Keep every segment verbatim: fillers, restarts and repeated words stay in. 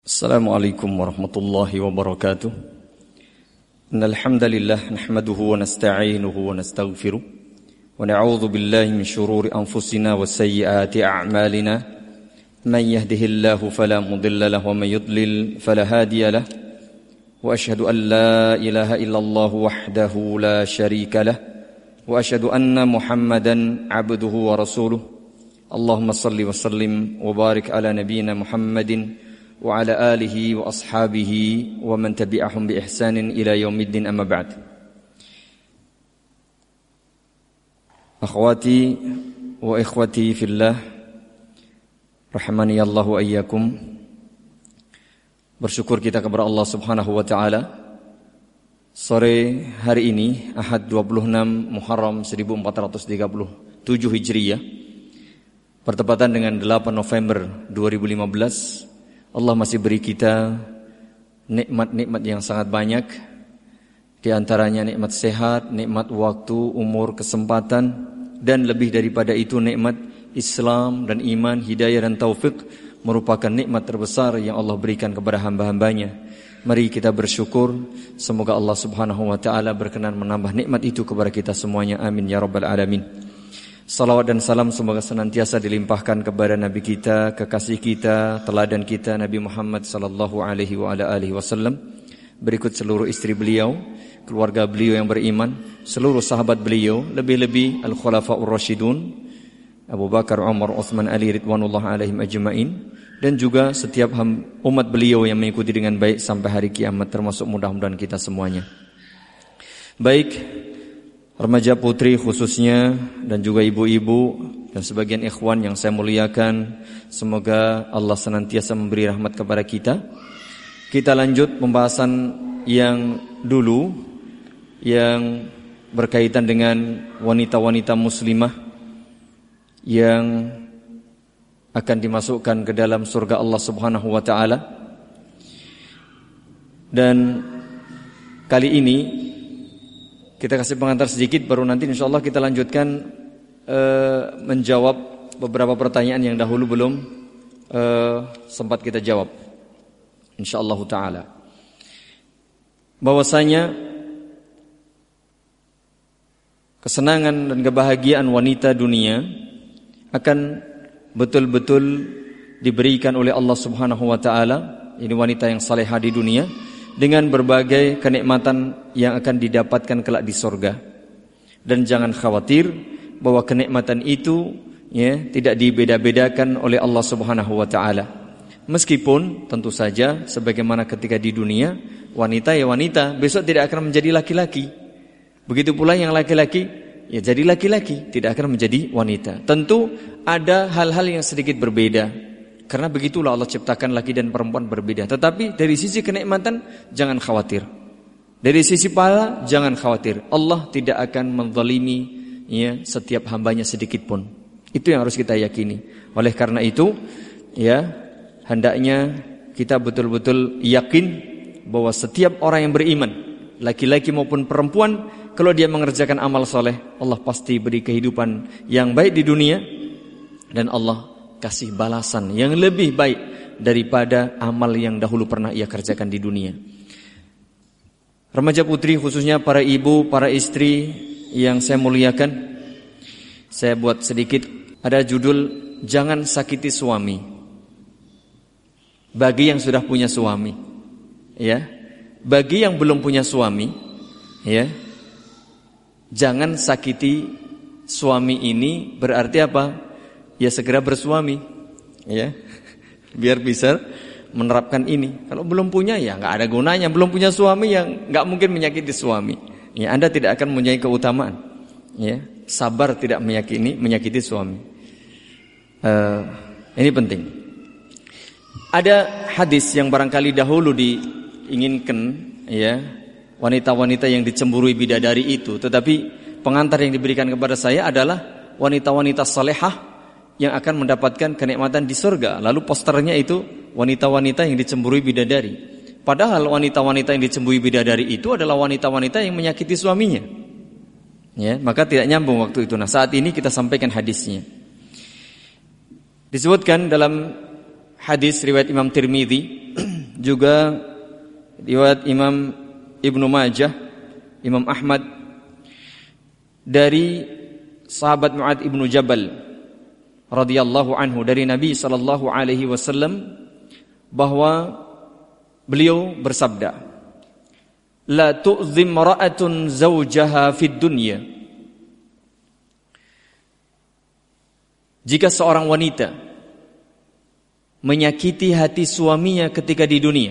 Assalamualaikum warahmatullahi wabarakatuh. Innal hamdalillah nahmaduhu wa nasta'inuhu wa nastaghfiruh wa na'udzu billahi min shururi anfusina wa sayyiati a'malina. Man yahdihillahu fala mudilla lahu wa man yudlil fala hadiya lahu. Wa asyhadu an la ilaha illallah wahdahu la syarika lahu wa asyhadu anna Muhammadan 'abduhu wa rasuluh. Allahumma shalli wa sallim wa barik ala nabiyyina Muhammadin wa ala alihi wa ashabihi wa man tabi'ahum bi ihsanin ila yaumiddin, amma ba'd. Akhwati wa ikhwati fillah, rahimani Allah wa iyyakum. Bersyukur kita kepada Allah Subhanahu wa taala. Sore hari ini Ahad dua puluh enam Muharram seribu empat ratus tiga puluh tujuh Hijriyah, bertepatan dengan delapan November dua ribu lima belas. Allah masih beri kita nikmat-nikmat yang sangat banyak. Di antaranya nikmat sehat, nikmat waktu, umur, kesempatan, dan lebih daripada itu nikmat Islam dan iman, hidayah dan taufik merupakan nikmat terbesar yang Allah berikan kepada hamba-hambanya. Mari kita bersyukur. Semoga Allah Subhanahu wa taala berkenan menambah nikmat itu kepada kita semuanya. Amin ya rabbal alamin. Salawat dan salam semoga senantiasa dilimpahkan kepada Nabi kita, kekasih kita, teladan kita, Nabi Muhammad sallallahu alaihi wa ala alihi wasallam. Berikut seluruh istri beliau, keluarga beliau yang beriman, seluruh sahabat beliau, lebih-lebih al-khulafaur rasyidun, Abu Bakar, Umar, Utsman, Ali ridwanullah alaihim ajmain, dan juga setiap umat beliau yang mengikuti dengan baik sampai hari kiamat, termasuk mudah-mudahan kita semuanya. Baik, remaja putri khususnya dan juga ibu-ibu dan sebagian ikhwan yang saya muliakan, semoga Allah senantiasa memberi rahmat kepada kita. Kita lanjut pembahasan yang dulu yang berkaitan dengan wanita-wanita muslimah yang akan dimasukkan ke dalam surga Allah Subhanahu wa taala. Dan kali ini kita kasih pengantar sedikit, baru nanti insyaallah kita lanjutkan uh, menjawab beberapa pertanyaan yang dahulu belum uh, sempat kita jawab, insyaallah taala. Bahwasanya kesenangan dan kebahagiaan wanita dunia akan betul-betul diberikan oleh Allah Subhanahu wa taala, ini wanita yang salehah di dunia, dengan berbagai kenikmatan yang akan didapatkan kelak di surga. Dan jangan khawatir bahwa kenikmatan itu ya tidak dibeda-bedakan oleh Allah Subhanahu wa taala. Meskipun tentu saja sebagaimana ketika di dunia, wanita ya wanita, besok tidak akan menjadi laki-laki. Begitu pula yang laki-laki ya jadi laki-laki, tidak akan menjadi wanita. Tentu ada hal-hal yang sedikit berbeda, karena begitulah Allah ciptakan laki dan perempuan berbeda. Tetapi dari sisi kenikmatan jangan khawatir. Dari sisi pahala jangan khawatir. Allah tidak akan menzalimi ya setiap hambanya sedikit pun. Itu yang harus kita yakini. Oleh karena itu ya hendaknya kita betul-betul yakin bahwa setiap orang yang beriman, laki-laki maupun perempuan, kalau dia mengerjakan amal soleh, Allah pasti beri kehidupan yang baik di dunia, dan Allah kasih balasan yang lebih baik daripada amal yang dahulu pernah ia kerjakan di dunia. Remaja putri khususnya para ibu, para istri yang saya muliakan, saya buat sedikit, ada judul jangan sakiti suami. Bagi yang sudah punya suami, ya. Bagi yang belum punya suami, ya. Jangan sakiti suami ini berarti apa? Ya segera bersuami, ya, biar bisa menerapkan ini. Kalau belum punya ya nggak ada gunanya. Belum punya suami yang nggak mungkin menyakiti suami. Ya, Anda tidak akan mempunyai keutamaan. Ya, sabar tidak menyakiti menyakiti suami. Uh, ini penting. Ada hadis yang barangkali dahulu diinginkan, ya, wanita-wanita yang dicemburui bidadari itu. Tetapi pengantar yang diberikan kepada saya adalah wanita-wanita salehah yang akan mendapatkan kenikmatan di surga. Lalu posternya itu wanita-wanita yang dicemburui bidadari. Padahal wanita-wanita yang dicemburui bidadari itu adalah wanita-wanita yang menyakiti suaminya. Ya, maka tidak nyambung waktu itu. Nah, saat ini kita sampaikan hadisnya. Disebutkan dalam hadis riwayat Imam Tirmidzi, juga riwayat Imam Ibnu Majah, Imam Ahmad, dari sahabat Mu'adz ibnu Jabal radhiyallahu anhu dari Nabi sallallahu alaihi wasallam bahwa beliau bersabda, la tu'zim ra'atun zawjaha fid dunya. Jika seorang wanita menyakiti hati suaminya ketika di dunia,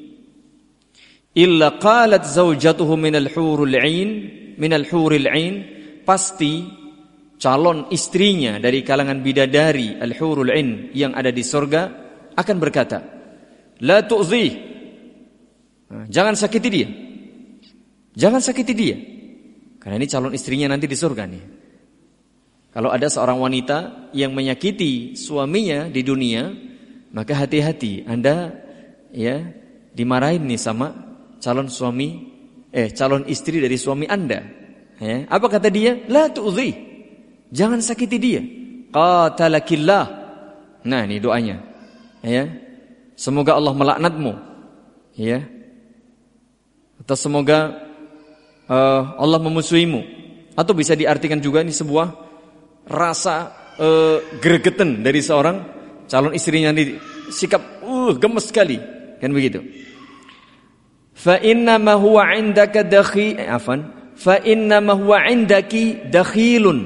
illa qalat zawjatuhu minal hurul 'ain minal huril 'ain, pasti calon istrinya dari kalangan bidadari al-hurul 'ain yang ada di surga akan berkata, la tu'zi, jangan sakiti dia, jangan sakiti dia, karena ini calon istrinya nanti di surga nih. Kalau ada seorang wanita yang menyakiti suaminya di dunia, maka hati-hati, Anda ya dimarahin nih sama calon suami, eh calon istri dari suami Anda. Ya, apa kata dia? La tu'zi, jangan sakiti dia. Qatalakillah. Nah, ini doanya. Ya. Semoga Allah melaknatmu. Ya. Atau semoga uh, Allah memusuhimu. Atau bisa diartikan juga ini sebuah rasa uh, gregetan dari seorang calon istrinya, nanti sikap uh gemes sekali, kan begitu. Fa inna ma huwa 'indaka dakhi afan fa inna ma huwa 'indaki dakhilun.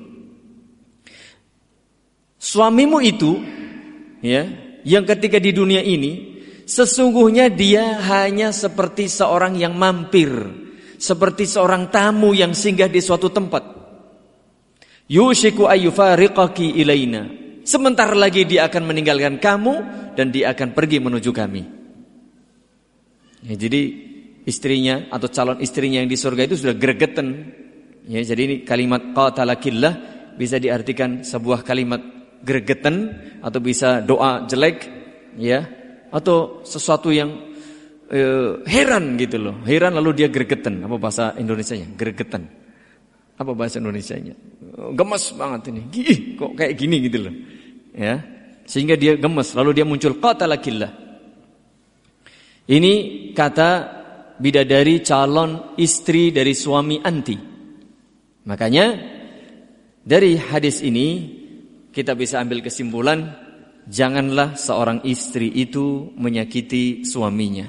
Suamimu itu ya, yang ketika di dunia ini sesungguhnya dia hanya seperti seorang yang mampir, seperti seorang tamu yang singgah di suatu tempat. Yushiku ayyufariqaki ilaina. Sebentar lagi dia akan meninggalkan kamu dan dia akan pergi menuju kami. Ya, jadi istrinya atau calon istrinya yang di surga itu sudah gregetan. Ya, jadi ini kalimat qatalakillah bisa diartikan sebuah kalimat gregetan, atau bisa doa jelek, ya, atau sesuatu yang eh, heran gitu loh. Heran lalu dia gregetan. Apa bahasa Indonesianya? Gregetan. Apa bahasa Indonesianya? Gemes banget ini. Ih, kok kayak gini gitu loh. Ya. Sehingga dia gemes, lalu dia muncul qatalakillah. Ini kata bidadari calon istri dari suami anti. Makanya dari hadis ini kita bisa ambil kesimpulan, janganlah seorang istri itu menyakiti suaminya.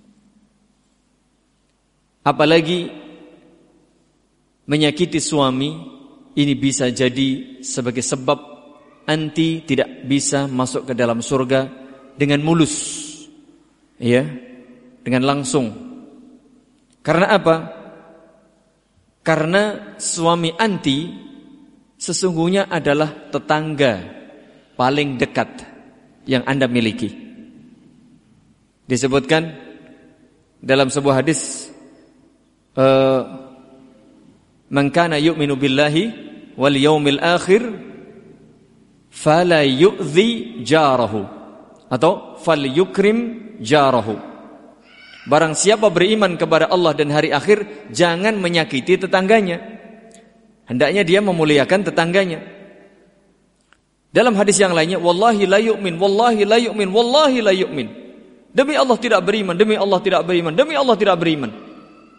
Apalagi menyakiti suami ini bisa jadi sebagai sebab anti tidak bisa masuk ke dalam surga dengan mulus, ya, dengan langsung. Karena apa? Karena suami anti sesungguhnya adalah tetangga paling dekat yang Anda miliki. Disebutkan dalam sebuah hadis, uh, man kana yu'minu billahi wal yaumil akhir fala yu'zi jarahu, atau fal yukrim jarahu. Barang siapa beriman kepada Allah dan hari akhir, jangan menyakiti tetangganya. Hendaknya dia memuliakan tetangganya. Dalam hadis yang lainnya, wallahi la yu'min, wallahi la yu'min, wallahi la yu'min. Demi Allah tidak beriman, demi Allah tidak beriman, demi Allah tidak beriman.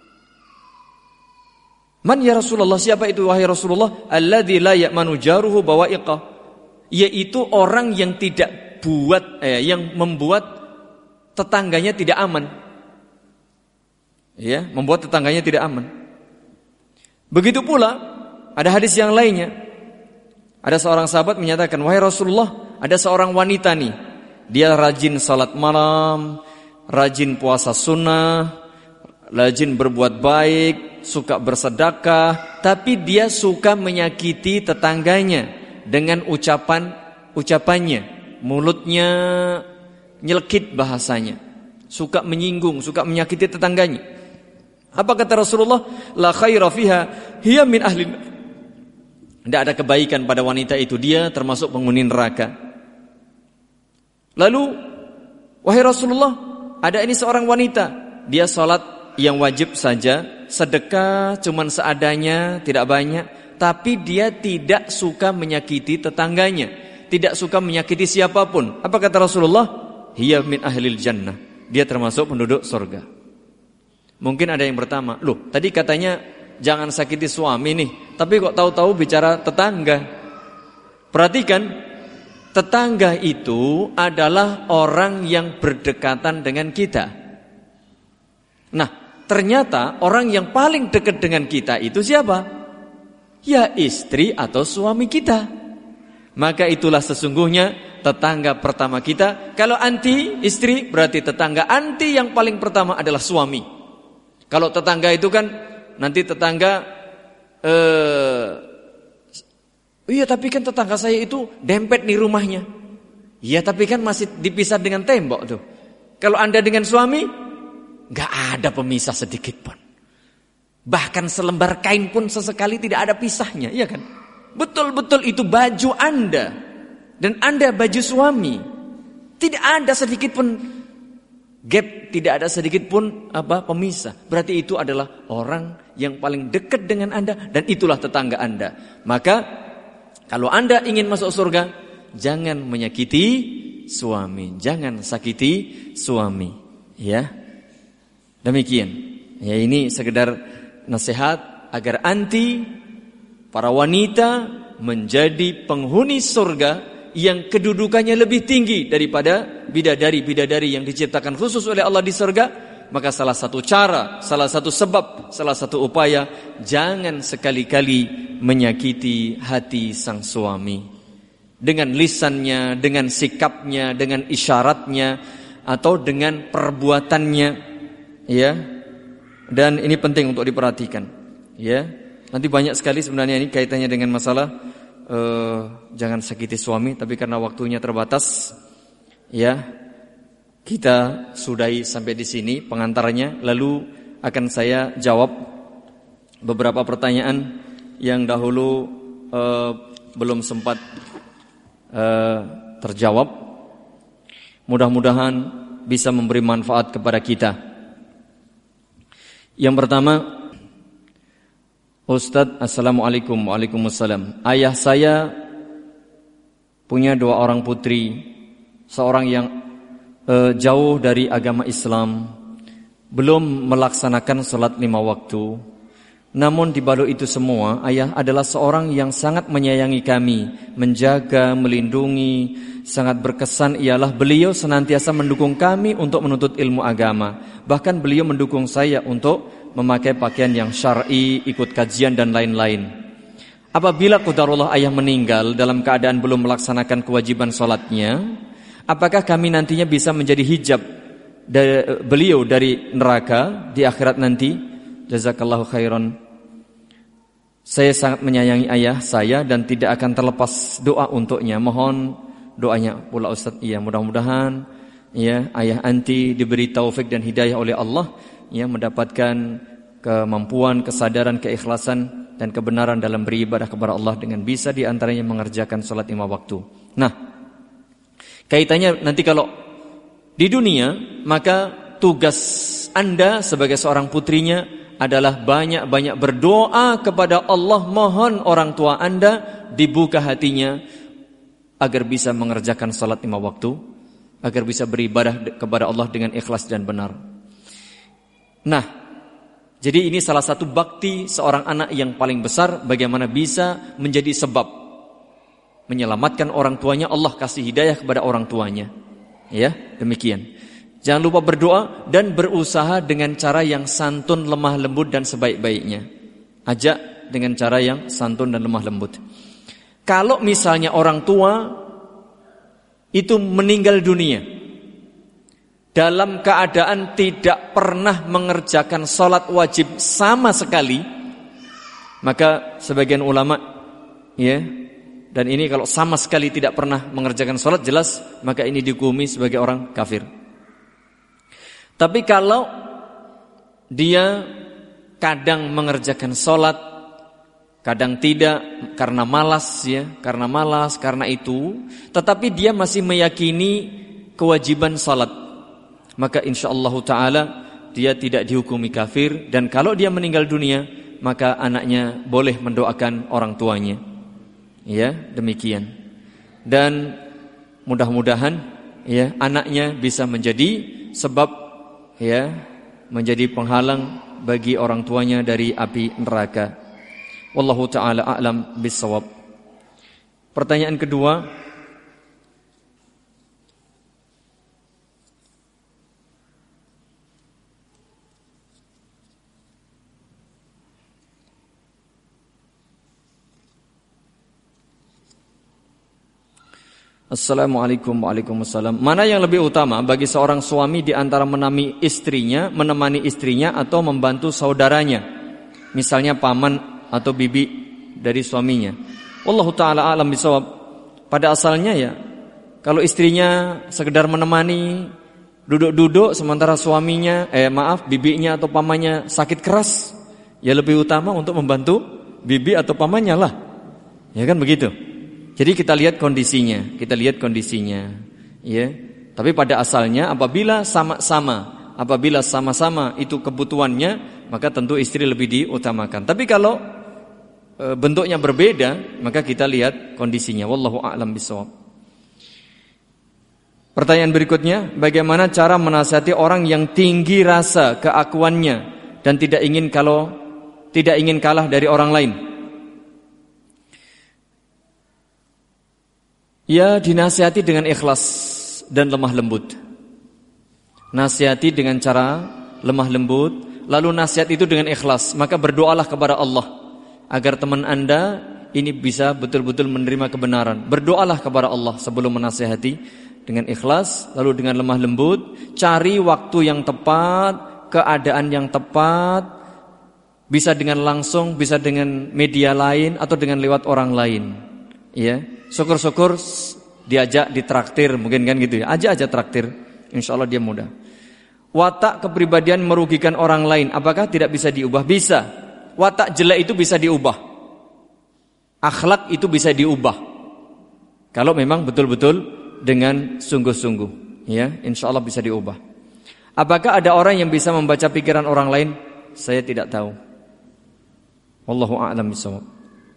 Man ya Rasulullah, siapa itu wahai Rasulullah? Alladzi la ya'manu jaruhu bawa'iqah, yaitu orang yang tidak buat eh, yang membuat tetangganya tidak aman. Ya, membuat tetangganya tidak aman. Begitu pula ada hadis yang lainnya. Ada seorang sahabat menyatakan, wahai Rasulullah, ada seorang wanita nih, dia rajin salat malam, rajin puasa sunnah, rajin berbuat baik, suka bersedekah, tapi dia suka menyakiti tetangganya dengan ucapan ucapannya, mulutnya nyelkit bahasanya, suka menyinggung, suka menyakiti tetangganya. Apa kata Rasulullah? La khaira fiha, hiya min ahli. Tidak ada kebaikan pada wanita itu, dia termasuk penghuni neraka. Lalu, wahai Rasulullah, ada ini seorang wanita, dia salat yang wajib saja, sedekah cuman seadanya, tidak banyak, tapi dia tidak suka menyakiti tetangganya, tidak suka menyakiti siapapun. Apa kata Rasulullah? Hiya min ahlil jannah. Dia termasuk penduduk surga. Mungkin ada yang bertanya, loh tadi katanya jangan sakiti suami nih, tapi kok tahu-tahu bicara tetangga. Perhatikan, tetangga itu adalah orang yang berdekatan dengan kita. Nah, ternyata orang yang paling dekat dengan kita itu siapa? Ya istri atau suami kita. Maka itulah sesungguhnya tetangga pertama kita. Kalau anti istri berarti tetangga anti yang paling pertama adalah suami. Kalau tetangga itu kan nanti tetangga eh, iya tapi kan tetangga saya itu dempet nih rumahnya. Iya tapi kan masih dipisah dengan tembok tuh. Kalau Anda dengan suami gak ada pemisah sedikit pun. Bahkan selembar kain pun sesekali tidak ada pisahnya, iya kan? Betul-betul itu baju Anda dan Anda baju suami. Tidak ada sedikit pun gap, tidak ada sedikit pun apa pemisah. Berarti itu adalah orang yang paling dekat dengan Anda dan itulah tetangga Anda. Maka kalau Anda ingin masuk surga, jangan menyakiti suami, jangan sakiti suami, ya. Demikian. Ya ini sekedar nasihat agar anti para wanita menjadi penghuni surga yang kedudukannya lebih tinggi daripada bidadari-bidadari yang diciptakan khusus oleh Allah di surga. Maka salah satu cara, salah satu sebab, salah satu upaya, jangan sekali-kali menyakiti hati sang suami dengan lisannya, dengan sikapnya, dengan isyaratnya atau dengan perbuatannya, ya. Dan ini penting untuk diperhatikan, ya. Nanti banyak sekali sebenarnya ini kaitannya dengan masalah uh, jangan sakiti suami, tapi karena waktunya terbatas, ya, kita sudahi sampai di sini pengantarnya. Lalu akan saya jawab beberapa pertanyaan yang dahulu uh, belum sempat uh, terjawab. Mudah-mudahan bisa memberi manfaat kepada kita. Yang pertama, Ustadz, Assalamualaikum. Waalaikumsalam. Ayah saya punya dua orang putri, seorang yang e, jauh dari agama Islam, belum melaksanakan sholat lima waktu. Namun di balik itu semua, ayah adalah seorang yang sangat menyayangi kami, menjaga, melindungi. Sangat berkesan ialah beliau senantiasa mendukung kami untuk menuntut ilmu agama. Bahkan beliau mendukung saya untuk memakai pakaian yang syar'i, ikut kajian dan lain-lain. Apabila qadarullah ayah meninggal dalam keadaan belum melaksanakan kewajiban sholatnya, apakah kami nantinya bisa menjadi hijab dari beliau dari neraka di akhirat nanti? Jazakallahu khairan. Saya sangat menyayangi ayah saya dan tidak akan terlepas doa untuknya. Mohon doanya pula Ustaz. Iya, mudah-mudahan ya ayah anti diberi taufik dan hidayah oleh Allah, ya, mendapatkan kemampuan, kesadaran, keikhlasan dan kebenaran dalam beribadah kepada Allah dengan bisa di antaranya mengerjakan salat lima waktu. Nah, kaitannya nanti kalau di dunia, maka tugas Anda sebagai seorang putrinya adalah banyak-banyak berdoa kepada Allah, mohon orang tua Anda dibuka hatinya agar bisa mengerjakan salat lima waktu, agar bisa beribadah kepada Allah dengan ikhlas dan benar. Nah, jadi ini salah satu bakti seorang anak yang paling besar, bagaimana bisa menjadi sebab menyelamatkan orang tuanya, Allah kasih hidayah kepada orang tuanya. Ya, demikian. Jangan lupa berdoa dan berusaha dengan cara yang santun, lemah lembut dan sebaik-baiknya. Ajak dengan cara yang santun dan lemah lembut. Kalau misalnya orang tua itu meninggal dunia dalam keadaan tidak pernah mengerjakan sholat wajib sama sekali, maka sebagian ulama, ya, dan ini kalau sama sekali tidak pernah mengerjakan sholat, jelas maka ini dihukumi sebagai orang kafir. Tapi kalau dia kadang mengerjakan sholat, kadang tidak, karena malas, ya, karena malas, karena itu, tetapi dia masih meyakini kewajiban sholat, maka insyaallah ta'ala dia tidak dihukumi kafir. Dan kalau dia meninggal dunia, maka anaknya boleh mendoakan orang tuanya. Ya, demikian. dan mudah-mudahan ya anaknya bisa menjadi sebab ya menjadi penghalang bagi orang tuanya dari api neraka. Wallahu taala a'lam bissawab. Pertanyaan kedua, Assalamualaikum waalaikumsalam. Mana yang lebih utama bagi seorang suami di antara menemani istrinya, menemani istrinya atau membantu saudaranya, misalnya paman atau bibi dari suaminya? Wallahu taala a'lam bishawab. Pada asalnya ya, kalau istrinya sekedar menemani, duduk-duduk sementara suaminya, eh maaf, bibinya atau pamannya sakit keras, ya lebih utama untuk membantu bibi atau pamannya lah. Ya kan begitu? Jadi kita lihat kondisinya, kita lihat kondisinya, ya. Tapi pada asalnya apabila sama-sama, apabila sama-sama itu kebutuhannya, maka tentu istri lebih diutamakan. Tapi kalau e, bentuknya berbeda, maka kita lihat kondisinya. Wallahu a'lam bishawab. Pertanyaan berikutnya, bagaimana cara menasihati orang yang tinggi rasa keakuannya dan tidak ingin kalau tidak ingin kalah dari orang lain? Ya, dinasihati dengan ikhlas dan lemah lembut. Nasihati dengan cara lemah lembut, lalu nasihat itu dengan ikhlas. Maka berdoalah kepada Allah agar teman Anda ini bisa betul-betul menerima kebenaran. Berdoalah kepada Allah sebelum menasihati dengan ikhlas, lalu dengan lemah lembut. Cari waktu yang tepat, keadaan yang tepat. Bisa dengan langsung, bisa dengan media lain atau dengan lewat orang lain. Ya, syukur-syukur diajak ditraktir, mungkin kan gitu ya. Aja aja traktir, insyaallah dia mudah. Watak kepribadian merugikan orang lain, apakah tidak bisa diubah? Bisa. Watak jelek itu bisa diubah. Akhlak itu bisa diubah. Kalau memang betul-betul dengan sungguh-sungguh, ya, insyaallah bisa diubah. Apakah ada orang yang bisa membaca pikiran orang lain? Saya tidak tahu. Wallahu a'lam bishawab.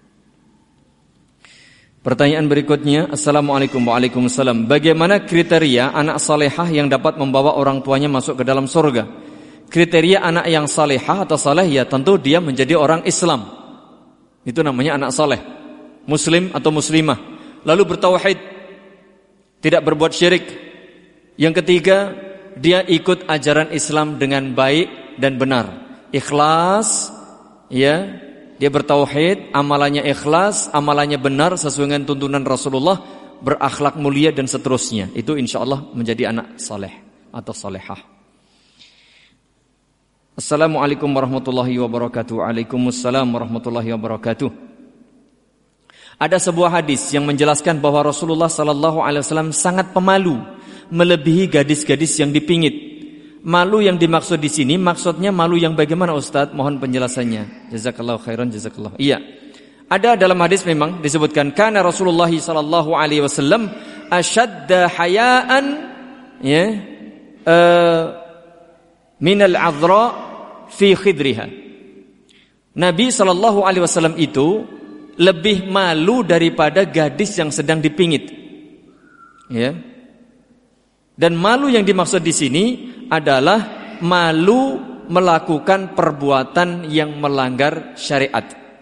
Pertanyaan berikutnya, Assalamualaikum waalaikumsalam. Bagaimana kriteria anak salehah yang dapat membawa orang tuanya masuk ke dalam surga? Kriteria anak yang salehah atau saleh ya tentu dia menjadi orang Islam. Itu namanya anak saleh, muslim atau muslimah. Lalu bertauhid, tidak berbuat syirik. Yang ketiga, dia ikut ajaran Islam dengan baik dan benar. Ikhlas, ya. Dia bertauhid, amalannya ikhlas, amalannya benar sesuai dengan tuntunan Rasulullah, berakhlak mulia dan seterusnya. Itu insyaallah menjadi anak saleh atau salehah. Assalamualaikum warahmatullahi wabarakatuh. Waalaikumsalam warahmatullahi wabarakatuh. Ada sebuah hadis yang menjelaskan bahwa Rasulullah sallallahu alaihi wasallam sangat pemalu, melebihi gadis-gadis yang dipingit. Malu yang dimaksud di sini maksudnya malu yang bagaimana Ustaz? Mohon penjelasannya. Jazakallahu khairan, jazakallahu. Iya. Ada dalam hadis memang disebutkan kana Rasulullah sallallahu alaihi wasallam ashadda hayaan ya uh, minal adra fi khidriha. Nabi sallallahu alaihi wasallam itu lebih malu daripada gadis yang sedang dipingit. Ya. Dan malu yang dimaksud di sini adalah malu melakukan perbuatan yang melanggar syariat.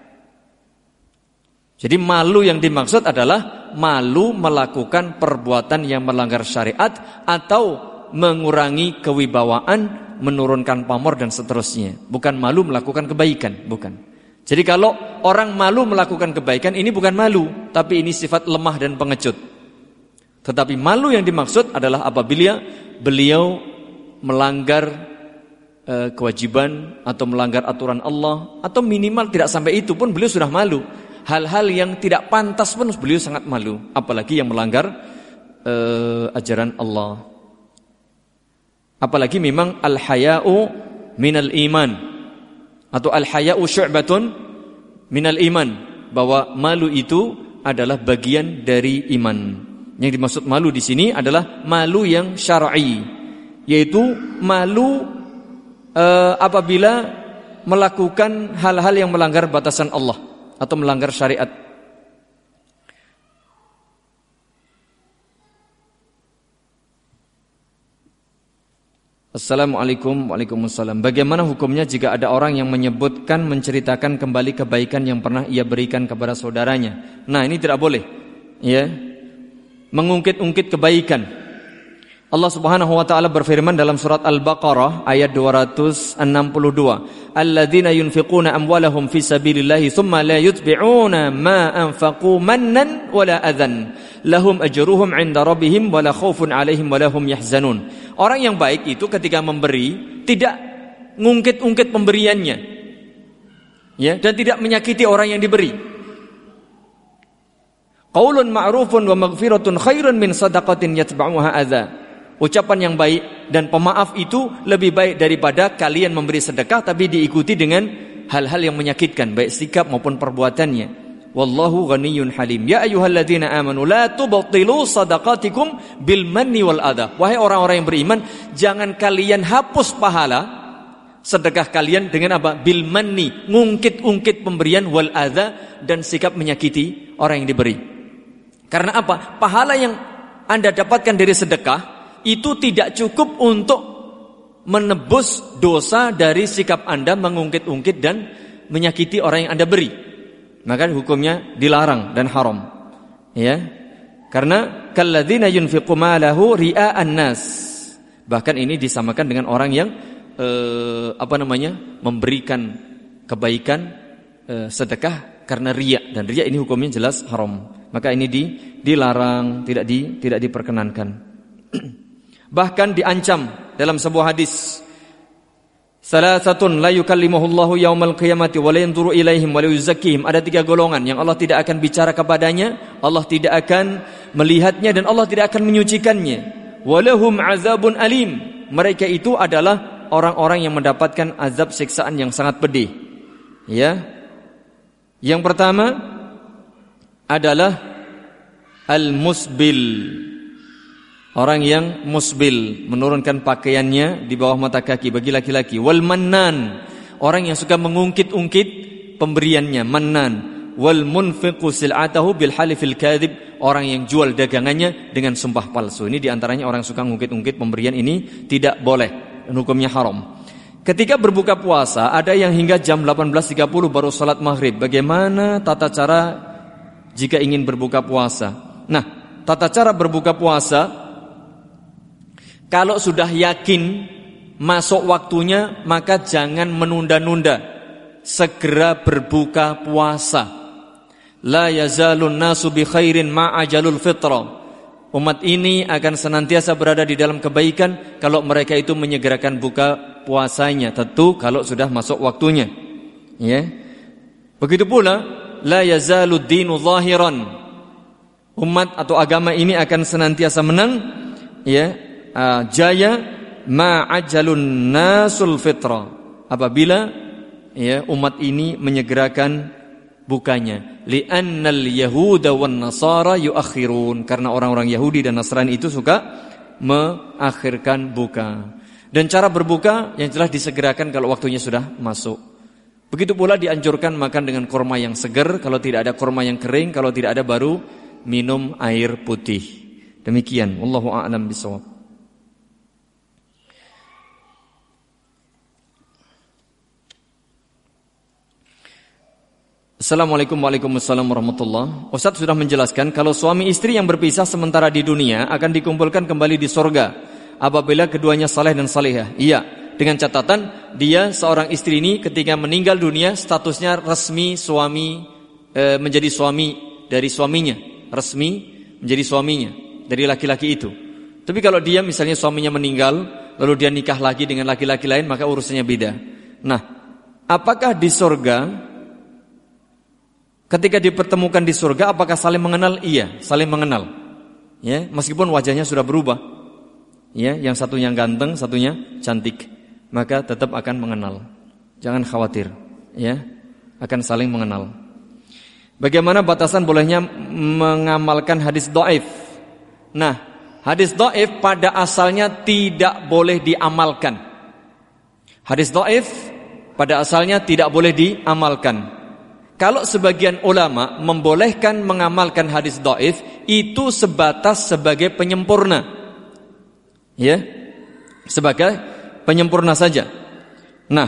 Jadi malu yang dimaksud adalah malu melakukan perbuatan yang melanggar syariat atau mengurangi kewibawaan, menurunkan pamor dan seterusnya. Bukan malu melakukan kebaikan, bukan. Jadi kalau orang malu melakukan kebaikan, ini bukan malu, tapi ini sifat lemah dan pengecut. Tetapi malu yang dimaksud adalah apabila beliau melanggar e, kewajiban atau melanggar aturan Allah, atau minimal tidak sampai itu pun beliau sudah malu. Hal-hal yang tidak pantas pun beliau sangat malu, apalagi yang melanggar e, ajaran Allah. Apalagi memang al-haya'u minal iman atau al-haya'u syu'batun minal iman, bahwa malu itu adalah bagian dari iman. Yang dimaksud malu di sini adalah malu yang syar'i, yaitu malu e, apabila melakukan hal-hal yang melanggar batasan Allah atau melanggar syariat. Assalamualaikum. Waalaikumsalam. Bagaimana hukumnya jika ada orang yang menyebutkan, menceritakan kembali kebaikan yang pernah ia berikan kepada saudaranya? Nah, ini tidak boleh, ya, mengungkit-ungkit kebaikan. Allah Subhanahu wa taala berfirman dalam surat Al-Baqarah ayat dua ratus enam puluh dua, "Alladzina yunfiquna amwalahum fi sabilillahi tsumma la yutbi'una ma anfaqu mannan wala adhan, lahum ajruhum 'inda rabbihim wala khaufun 'alaihim wala hum yahzanun." Orang yang baik itu ketika memberi tidak ngungkit-ungkit pemberiannya, ya, dan tidak menyakiti orang yang diberi. Qaulun ma'rufun wa maghfiratun khairun min shadaqatin yatba'uha adza. Ucapan yang baik dan pemaaf itu lebih baik daripada kalian memberi sedekah tapi diikuti dengan hal-hal yang menyakitkan, baik sikap maupun perbuatannya. Wallahu ghaniyyun halim. Ya ayyuhalladzina amanu la tubtilu shadaqatikum bil manni wal adha. Wahai orang-orang yang beriman, jangan kalian hapus pahala sedekah kalian dengan apa? Bil manni, ngungkit-ungkit pemberian, wal adha, dan sikap menyakiti orang yang diberi. Karena apa? Pahala yang Anda dapatkan dari sedekah itu tidak cukup untuk menebus dosa dari sikap Anda mengungkit-ungkit dan menyakiti orang yang Anda beri. Maka hukumnya dilarang dan haram. Ya. Karena kalladzina yunfiqu malahu ria'an nas. Bahkan ini disamakan dengan orang yang eh, apa namanya? memberikan kebaikan eh, sedekah karena riya, dan riya ini hukumnya jelas haram. Maka ini di, dilarang, tidak di tidak diperkenankan. Bahkan diancam dalam sebuah hadis, salasatun la yukallimuhullahu yaumal qiyamati wa la yanzuru ilaihim wa la yuzakkihim. Ada tiga golongan yang Allah tidak akan bicara kepadanya, Allah tidak akan melihatnya, dan Allah tidak akan menyucikannya. Walahum azabun alim. Mereka itu adalah orang-orang yang mendapatkan azab siksaan yang sangat pedih. Ya. Yang pertama adalah al-musbil. Orang yang musbil, menurunkan pakaiannya di bawah mata kaki bagi laki-laki. Wal mannan, orang yang suka mengungkit-ungkit pemberiannya, mannan. Wal munfiqu sil'atahu bil halifil kadhib, orang yang jual dagangannya dengan sumpah palsu. Ini diantaranya orang yang suka mengungkit-ungkit pemberian, ini tidak boleh, hukumnya haram. Ketika berbuka puasa, ada yang hingga jam delapan belas tiga puluh baru salat maghrib. Bagaimana tata cara jika ingin berbuka puasa? Nah, tata cara berbuka puasa, kalau sudah yakin masuk waktunya, maka jangan menunda-nunda. Segera berbuka puasa. La yazalun nasu bi khairin ma'ajalul fitra. Umat ini akan senantiasa berada di dalam kebaikan kalau mereka itu menyegerakan buka puasanya. Tentu kalau sudah masuk waktunya. Ya. Begitu pula, la yazalud dinu zahiran. Umat atau agama ini akan senantiasa menang, ya. Uh, jaya ma'ajalun nasul fitra, apabila ya umat ini menyegerakan bukanya. Li'annal yahuda wan nasara yuakhirun, karena orang-orang Yahudi dan Nasrani itu suka mengakhirkan buka. Dan cara berbuka yang jelas disegerakan kalau waktunya sudah masuk. Begitu pula dianjurkan makan dengan kurma yang segar, kalau tidak ada kurma yang kering, kalau tidak ada baru minum air putih. Demikian, wallahu a'lam bishawab. Assalamualaikum warahmatullahi wabarakatuh. Ustaz sudah menjelaskan kalau suami istri yang berpisah sementara di dunia akan dikumpulkan kembali di surga apabila keduanya saleh dan salihah. Iya, dengan catatan dia seorang istri ini ketika meninggal dunia statusnya resmi suami, e, menjadi suami dari suaminya, resmi menjadi suaminya dari laki-laki itu. Tapi kalau dia misalnya suaminya meninggal lalu dia nikah lagi dengan laki-laki lain, maka urusannya beda. Nah, apakah di surga ketika dipertemukan di surga, apakah saling mengenal? Iya, saling mengenal. Ya, meskipun wajahnya sudah berubah. Ya, yang satunya ganteng, satunya cantik, maka tetap akan mengenal. Jangan khawatir, ya. Akan saling mengenal. Bagaimana batasan bolehnya mengamalkan hadis dhaif? Nah, hadis dhaif pada asalnya tidak boleh diamalkan. Hadis dhaif pada asalnya tidak boleh diamalkan. Kalau sebagian ulama membolehkan mengamalkan hadis dhaif, itu sebatas sebagai penyempurna. Ya. Sebagai penyempurna saja. Nah,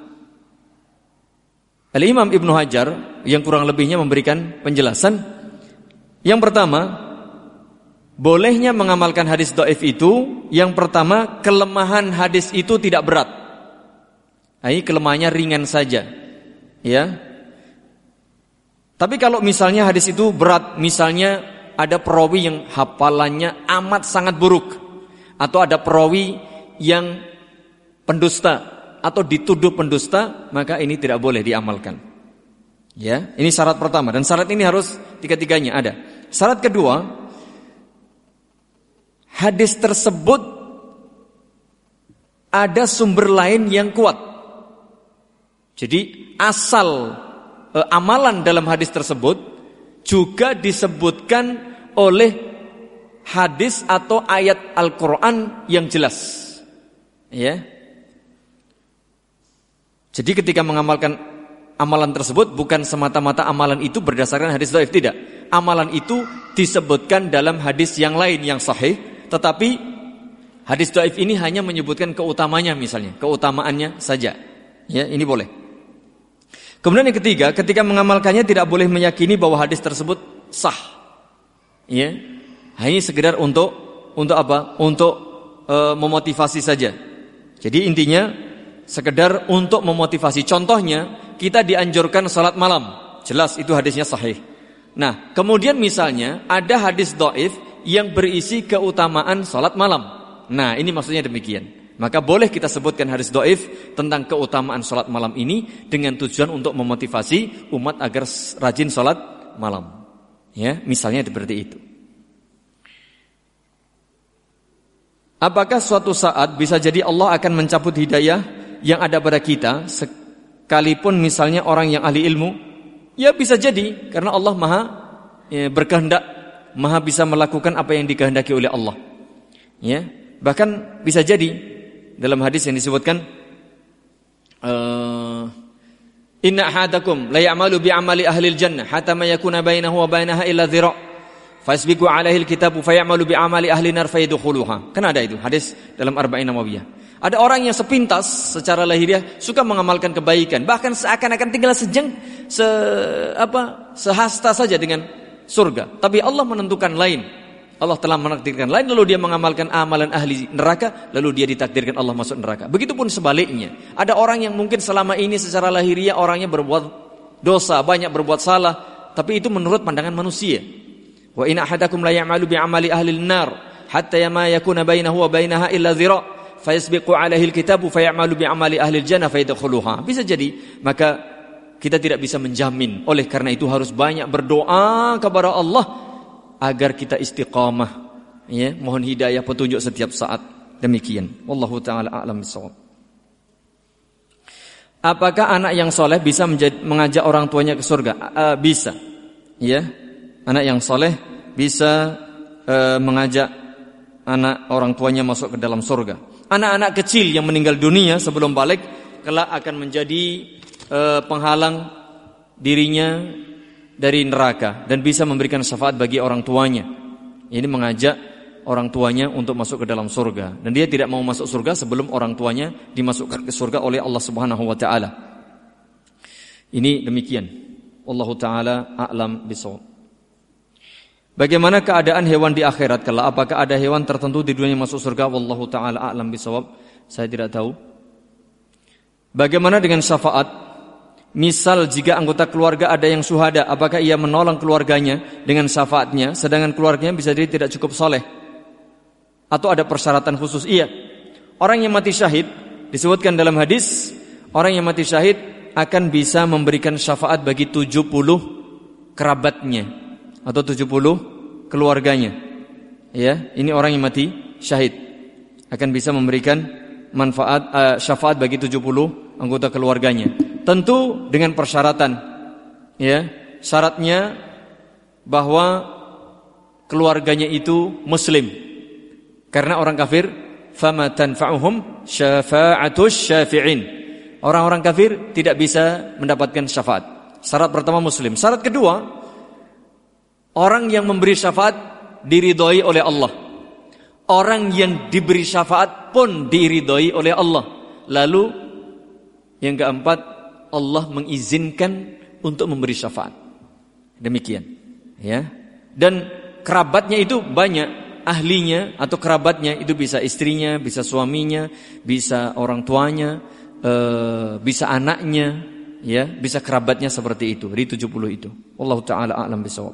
Al-Imam Ibnu Hajar yang kurang lebihnya memberikan penjelasan. Yang pertama, bolehnya mengamalkan hadis dhaif itu, yang pertama, kelemahan hadis itu tidak berat. Ai kelemahannya ringan saja. Ya. Tapi kalau misalnya hadis itu berat, misalnya ada perawi yang hafalannya amat sangat buruk, atau ada perawi yang pendusta atau dituduh pendusta, maka ini tidak boleh diamalkan. Ya, ini syarat pertama, dan syarat ini harus tiga-tiganya ada. Syarat kedua, hadis tersebut ada sumber lain yang kuat. Jadi asal e, amalan dalam hadis tersebut juga disebutkan oleh hadis atau ayat Al-Quran yang jelas. Ya. Jadi ketika mengamalkan amalan tersebut bukan semata-mata amalan itu berdasarkan hadis dhaif, tidak. Amalan itu disebutkan dalam hadis yang lain yang sahih, tetapi hadis dhaif ini hanya menyebutkan keutamanya misalnya, keutamaannya saja. Ya, ini boleh. Kemudian yang ketiga, ketika mengamalkannya tidak boleh meyakini bahwa hadis tersebut sah. Ya. Hanya sekedar untuk untuk apa? Untuk e, memotivasi saja. Jadi intinya sekedar untuk memotivasi. Contohnya, kita dianjurkan salat malam. Jelas itu hadisnya sahih. Nah, kemudian misalnya ada hadis dhaif yang berisi keutamaan salat malam. Nah, ini maksudnya demikian. Maka boleh kita sebutkan hadis dhaif tentang keutamaan salat malam ini dengan tujuan untuk memotivasi umat agar rajin salat malam. Ya, misalnya seperti itu. Apakah suatu saat bisa jadi Allah akan mencabut hidayah yang ada pada kita, sekalipun misalnya orang yang ahli ilmu? Ya bisa jadi, karena Allah maha ya, berkehendak, maha bisa melakukan apa yang dikehendaki oleh Allah. Ya, bahkan bisa jadi dalam hadis yang disebutkan, uh, inna ahadakum la ya'malu bi amali ahli al-jannah hatta ma yakuna bainahu wa bainaha illa dhira' fasbiqu alaihi al-kitabu fayamalu bi amali ahli nar fayadkhuluha. Kan ada itu hadis dalam Arba'in Nawawiyah. Ada orang yang sepintas secara lahiriah suka mengamalkan kebaikan, bahkan seakan-akan tinggal sejeng se apa sehasta saja dengan surga. Tapi Allah menentukan lain. Allah telah menakdirkan lain, lalu dia mengamalkan amalan ahli neraka, lalu dia ditakdirkan Allah masuk neraka. Begitupun sebaliknya. Ada orang yang mungkin selama ini secara lahiriah orangnya berbuat dosa, banyak berbuat salah, tapi itu menurut pandangan manusia. Wa in ahadakum la ya'malu bi amali ahli an-nar hatta ma yakuna bainahu wa bainaha illa dhira' fayasbiqu alaihi al-kitabu fayamalu bi amali ahli al-jannah fayadkhuluha. Bisa jadi, maka kita tidak bisa menjamin. Oleh karena itu harus banyak berdoa kepada Allah agar kita istiqamah, ya, mohon hidayah petunjuk setiap saat. Demikian. Wallahu taala a'lam bissawab. Apakah anak yang soleh bisa menjadi, mengajak orang tuanya ke surga? Uh, bisa. Ya. Anak yang soleh bisa uh, mengajak anak orang tuanya masuk ke dalam surga. Anak-anak kecil yang meninggal dunia sebelum balik kelak akan menjadi uh, penghalang dirinya dari neraka dan bisa memberikan syafaat bagi orang tuanya. Ini mengajak orang tuanya untuk masuk ke dalam surga, dan dia tidak mau masuk surga sebelum orang tuanya dimasukkan ke surga oleh Allah Subhanahu wa taala. Ini demikian. Wallahu taala a'lam bishawab. Bagaimana keadaan hewan di akhirat kelak? Apakah ada hewan tertentu di dunia yang masuk surga? Wallahu taala a'lam bishawab. Saya tidak tahu. Bagaimana dengan syafaat? Misal jika anggota keluarga ada yang syuhada, apakah ia menolong keluarganya dengan syafaatnya, sedangkan keluarganya bisa jadi tidak cukup soleh? Atau ada persyaratan khusus? Iya. Orang yang mati syahid, disebutkan dalam hadis, orang yang mati syahid akan bisa memberikan syafaat bagi tujuh puluh kerabatnya atau tujuh puluh keluarganya. Ya, ini orang yang mati syahid akan bisa memberikan manfaat uh, syafaat bagi tujuh puluh anggota keluarganya. Tentu dengan persyaratan. Ya, syaratnya bahwa keluarganya itu muslim. Karena orang kafir, fama tanfa'uhum syafa'atus syafi'in. Orang-orang kafir tidak bisa mendapatkan syafaat. Syarat pertama muslim. Syarat kedua, orang yang memberi syafaat diridhoi oleh Allah. Orang yang diberi syafaat pun diridhoi oleh Allah. Lalu yang keempat, Allah mengizinkan untuk memberi syafaat. Demikian, ya. Dan kerabatnya itu banyak, ahlinya atau kerabatnya itu bisa istrinya, bisa suaminya, bisa orang tuanya, e, bisa anaknya, ya, bisa kerabatnya seperti itu. Di tujuh puluh itu. Wallahu taala a'lam bishawab.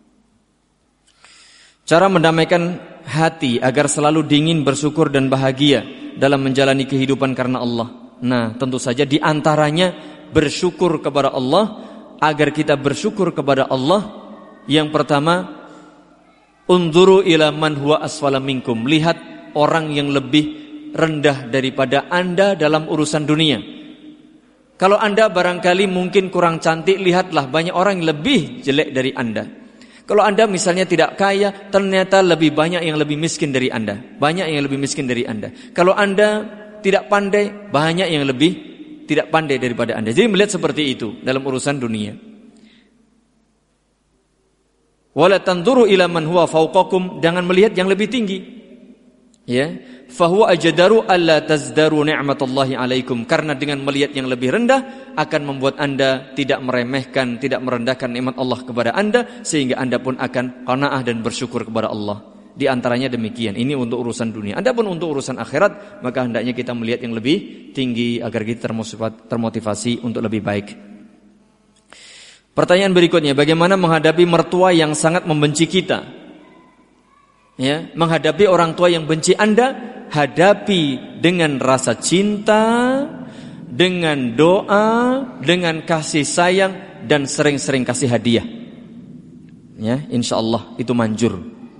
Cara mendamaikan hati agar selalu dingin, bersyukur dan bahagia dalam menjalani kehidupan karena Allah. Nah, tentu saja di antaranya bersyukur kepada Allah. Agar kita bersyukur kepada Allah, yang pertama, unzuru ila man huwa asfala minkum. Lihat orang yang lebih rendah daripada Anda dalam urusan dunia. Kalau Anda barangkali mungkin kurang cantik, lihatlah banyak orang yang lebih jelek dari Anda. Kalau Anda misalnya tidak kaya, ternyata lebih banyak yang lebih miskin dari Anda. Banyak yang lebih miskin dari Anda. Kalau Anda tidak pandai, banyak yang lebih tidak pandai daripada Anda. Jadi melihat seperti itu dalam urusan dunia. Wala tanzuru ila man huwa fawqakum, jangan melihat yang lebih tinggi. Ya, fahuwa ajdaru alla tazdaru ni'matallahi alaikum, karena dengan melihat yang lebih rendah akan membuat Anda tidak meremehkan, tidak merendahkan nikmat Allah kepada Anda, sehingga Anda pun akan qanaah dan bersyukur kepada Allah. Di antaranya demikian. Ini untuk urusan dunia. Adapun untuk urusan akhirat, maka hendaknya kita melihat yang lebih tinggi agar kita termotivasi untuk lebih baik. Pertanyaan berikutnya, bagaimana menghadapi mertua yang sangat membenci kita? Ya, menghadapi orang tua yang benci Anda, hadapi dengan rasa cinta, dengan doa, dengan kasih sayang, dan sering-sering kasih hadiah. Ya, insya Allah itu manjur.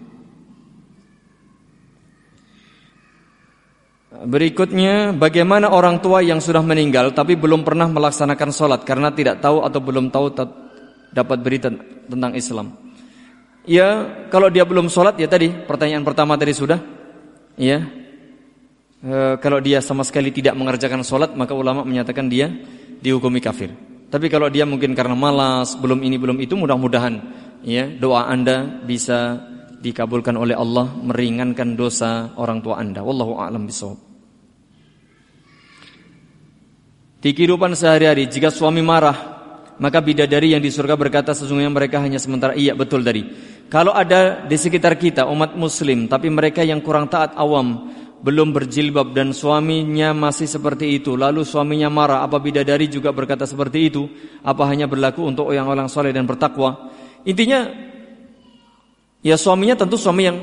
Berikutnya, bagaimana orang tua yang sudah meninggal tapi belum pernah melaksanakan sholat karena tidak tahu atau belum tahu dapat berita tentang Islam? Ya, kalau dia belum sholat, ya tadi pertanyaan pertama tadi sudah, ya, e, kalau dia sama sekali tidak mengerjakan sholat, maka ulama menyatakan dia dihukumi kafir. Tapi kalau dia mungkin karena malas, belum ini belum itu, mudah-mudahan ya doa Anda bisa dikabulkan oleh Allah, meringankan dosa orang tua Anda. Wallahu a'lam bishawab. Di kehidupan sehari-hari, jika suami marah, maka bidadari yang di surga berkata sesungguhnya mereka hanya sementara. Iya, betul tadi. Kalau ada di sekitar kita umat muslim, tapi mereka yang kurang taat, awam, belum berjilbab dan suaminya masih seperti itu, lalu suaminya marah, apa bidadari juga berkata seperti itu? Apa hanya berlaku untuk orang-orang soleh dan bertakwa? Intinya, ya suaminya tentu suami yang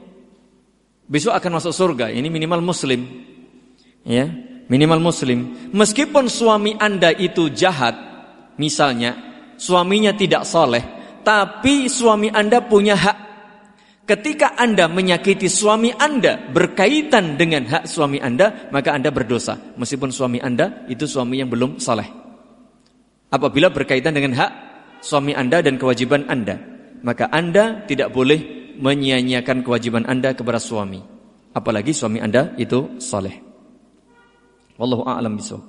besok akan masuk surga. Ini minimal muslim, ya, minimal muslim. Meskipun suami Anda itu jahat, misalnya suaminya tidak soleh, tapi suami Anda punya hak. Ketika Anda menyakiti suami Anda berkaitan dengan hak suami Anda, maka Anda berdosa. Meskipun suami Anda itu suami yang belum saleh. Apabila berkaitan dengan hak suami Anda dan kewajiban Anda, maka Anda tidak boleh menyia-nyiakan kewajiban Anda kepada suami. Apalagi suami Anda itu saleh. Wallahu a'lam bishawab.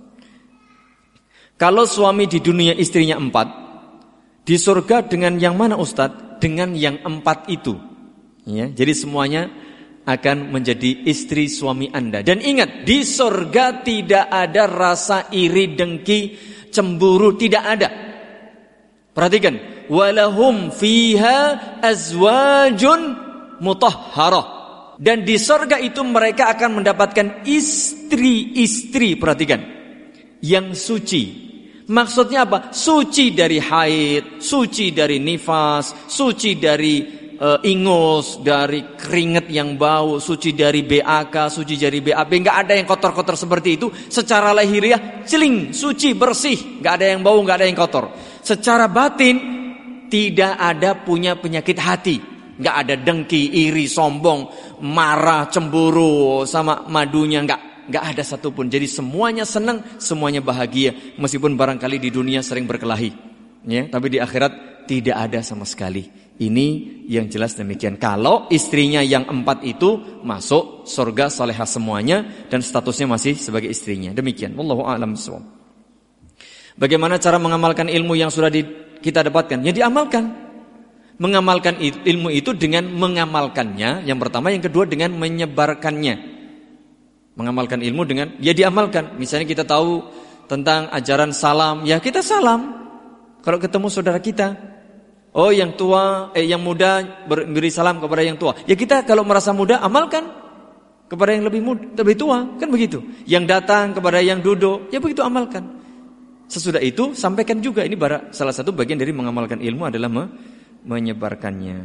Kalau suami di dunia istrinya empat, di surga dengan yang mana Ustadz? Dengan yang empat itu. Ya, jadi semuanya akan menjadi istri suami Anda. Dan ingat, di surga tidak ada rasa iri, dengki, cemburu, tidak ada. Perhatikan, walahum fiha azwajun mutahharah. Dan di surga itu mereka akan mendapatkan istri-istri, perhatikan, yang suci. Maksudnya apa? Suci dari haid, suci dari nifas, suci dari uh, ingus, dari keringat yang bau, suci dari B A K, suci dari B A B. Enggak ada yang kotor-kotor seperti itu. Secara lahiriah celing, suci, bersih, enggak ada yang bau, enggak ada yang kotor. Secara batin tidak ada punya penyakit hati. Enggak ada dengki, iri, sombong, marah, cemburu sama madunya, enggak. Enggak ada satupun. Jadi semuanya senang, semuanya bahagia. Meskipun barangkali di dunia sering berkelahi, ya, tapi di akhirat tidak ada sama sekali. Ini yang jelas demikian. Kalau istrinya yang empat itu masuk surga salehah semuanya dan statusnya masih sebagai istrinya. Demikian. Wallahu a'lam bishawab. Bagaimana cara mengamalkan ilmu yang sudah di, kita dapatkan? Ya diamalkan. Mengamalkan ilmu itu dengan mengamalkannya, yang pertama, yang kedua dengan menyebarkannya. Mengamalkan ilmu dengan ya diamalkan. Misalnya kita tahu tentang ajaran salam, ya kita salam kalau ketemu saudara kita. Oh yang tua, eh yang muda beri salam kepada yang tua. Ya kita kalau merasa muda amalkan kepada yang lebih muda, lebih tua, kan begitu. Yang datang kepada yang duduk, ya begitu amalkan. Sesudah itu sampaikan juga. Ini bara, salah satu bagian dari mengamalkan ilmu adalah me, menyebarkannya.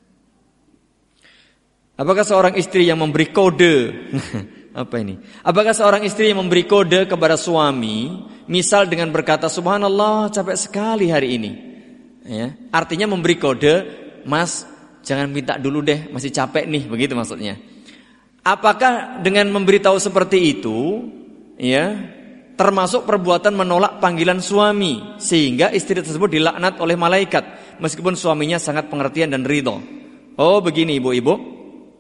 Apakah seorang istri yang memberi kode apa ini? Apakah seorang istri yang memberi kode kepada suami, misal dengan berkata subhanallah capek sekali hari ini, ya, artinya memberi kode, mas jangan minta dulu deh, masih capek nih, begitu maksudnya. Apakah dengan memberitahu seperti itu, ya, termasuk perbuatan menolak panggilan suami sehingga istri tersebut dilaknat oleh malaikat meskipun suaminya sangat pengertian dan ridho? Oh begini ibu-ibu,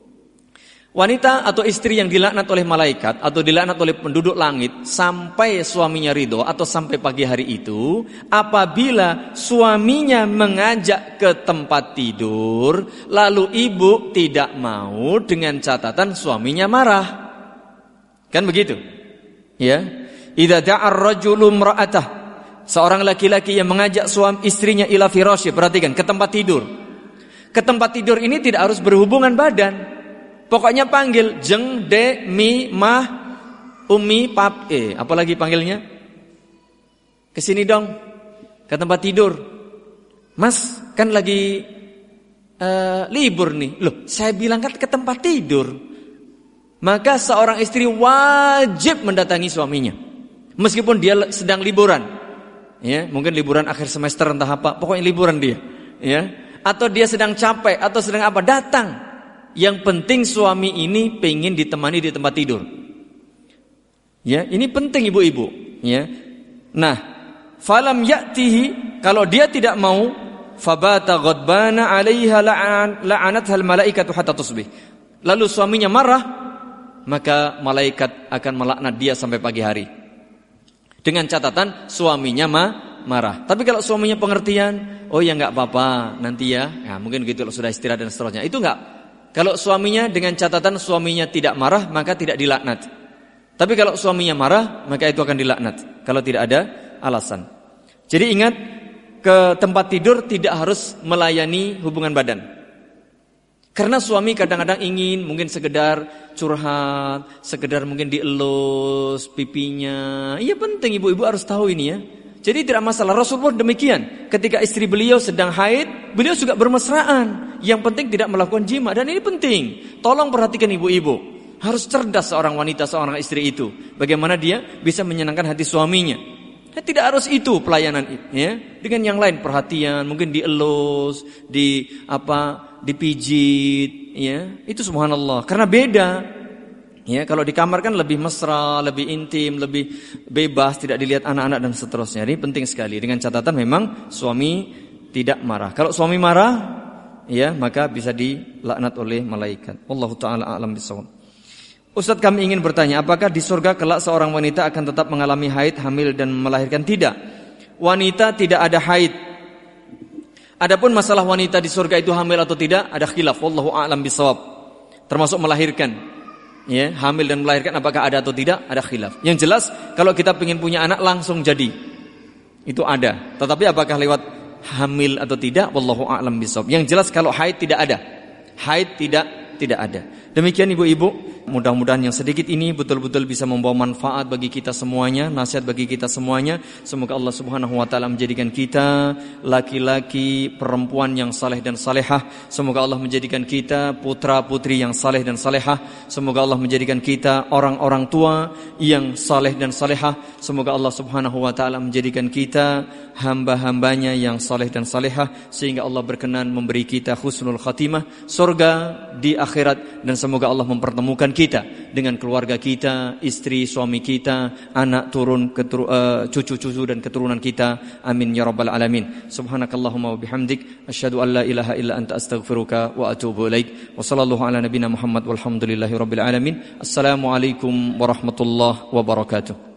wanita atau istri yang dilaknat oleh malaikat atau dilaknat oleh penduduk langit sampai suaminya ridho atau sampai pagi hari itu, apabila suaminya mengajak ke tempat tidur lalu ibu tidak mau dengan catatan suaminya marah. Kan begitu? Ya. Idza da'a ar-rajulu imra'atah, seorang laki-laki yang mengajak suami istrinya ila firasyi, perhatikan, ke tempat tidur. Ke tempat tidur ini tidak harus berhubungan badan. Pokoknya panggil jeng, de, mi, mah, umi, pap, eh, apalagi panggilnya? Kesini dong, ke tempat tidur. Mas, kan lagi uh, libur nih. Loh, saya bilang kan ke tempat tidur. Maka seorang istri wajib mendatangi suaminya, meskipun dia sedang liburan. Ya, mungkin liburan akhir semester entah apa, pokoknya liburan dia. Ya, atau dia sedang capek atau sedang apa, datang. Yang penting suami ini pengen ditemani di tempat tidur. Ya, ini penting ibu-ibu. Ya, nah, falam ya'tihi, kalau dia tidak mau, fabata ghadbana 'alaiha la'anathal malaikatu hatta tusbih. Lalu suaminya marah, maka malaikat akan melaknat dia sampai pagi hari. Dengan catatan suaminya ma marah. Tapi kalau suaminya pengertian, oh ya enggak apa-apa, nanti ya. Ya, mungkin gitu kalau sudah istirahat dan seterusnya. Itu enggak. Kalau suaminya dengan catatan suaminya tidak marah, maka tidak dilaknat. Tapi kalau suaminya marah, maka itu akan dilaknat kalau tidak ada alasan. Jadi ingat, ke tempat tidur tidak harus melayani hubungan badan. Karena suami kadang-kadang ingin mungkin sekedar curhat, sekedar mungkin dielus pipinya. Iya penting ibu-ibu harus tahu ini ya. Jadi tidak masalah. Rasulullah demikian. Ketika istri beliau sedang haid, beliau juga bermesraan. Yang penting tidak melakukan jima. Dan ini penting. Tolong perhatikan ibu-ibu. Harus cerdas seorang wanita, seorang istri itu. Bagaimana dia bisa menyenangkan hati suaminya. Ya, tidak harus itu pelayanan, ya. Dengan yang lain, perhatian, mungkin dielus, di apa, dipijit, ya. Itu subhanallah. Karena beda. Ya, kalau di kamar kan lebih mesra, lebih intim, lebih bebas, tidak dilihat anak-anak dan seterusnya. Ini penting sekali. Dengan catatan memang suami tidak marah. Kalau suami marah, ya maka bisa dilaknat oleh malaikat. Wallahu taala a'lam bishawab. Ustaz, kami ingin bertanya, apakah di surga kelak seorang wanita akan tetap mengalami haid, hamil dan melahirkan? Tidak. Wanita tidak ada haid. Adapun masalah wanita di surga itu hamil atau tidak, ada khilaf. Wallahu a'lam bishawab. Termasuk melahirkan. Ya, hamil dan melahirkan apakah ada atau tidak, ada khilaf. Yang jelas kalau kita ingin punya anak langsung jadi, itu ada. Tetapi apakah lewat hamil atau tidak, wallahu a'lam bishawab. Yang jelas kalau haid tidak ada. Haid tidak tidak ada. Demikian ibu-ibu, mudah-mudahan yang sedikit ini betul-betul bisa membawa manfaat bagi kita semuanya, nasihat bagi kita semuanya. Semoga Allah Subhanahu wa taala menjadikan kita laki-laki, perempuan yang saleh dan salehah. Semoga Allah menjadikan kita putra-putri yang saleh dan salehah. Semoga Allah menjadikan kita orang-orang tua yang saleh dan salehah. Semoga Allah Subhanahu wa taala menjadikan kita hamba-hambanya yang saleh dan salehah, sehingga Allah berkenan memberi kita husnul khatimah, surga di akhirat, dan semoga Allah mempertemukan kita dengan keluarga kita, istri, suami kita, anak, turun, keturu, uh, cucu-cucu dan keturunan kita. Amin ya rabbal alamin. Subhanakallahumma wa bihamdik, asyhadu an la ilaha illa anta astaghfiruka wa atubu ilaik. Wa sallallahu ala nabina Muhammad walhamdulillahi rabbil alamin. Assalamualaikum warahmatullahi wabarakatuh.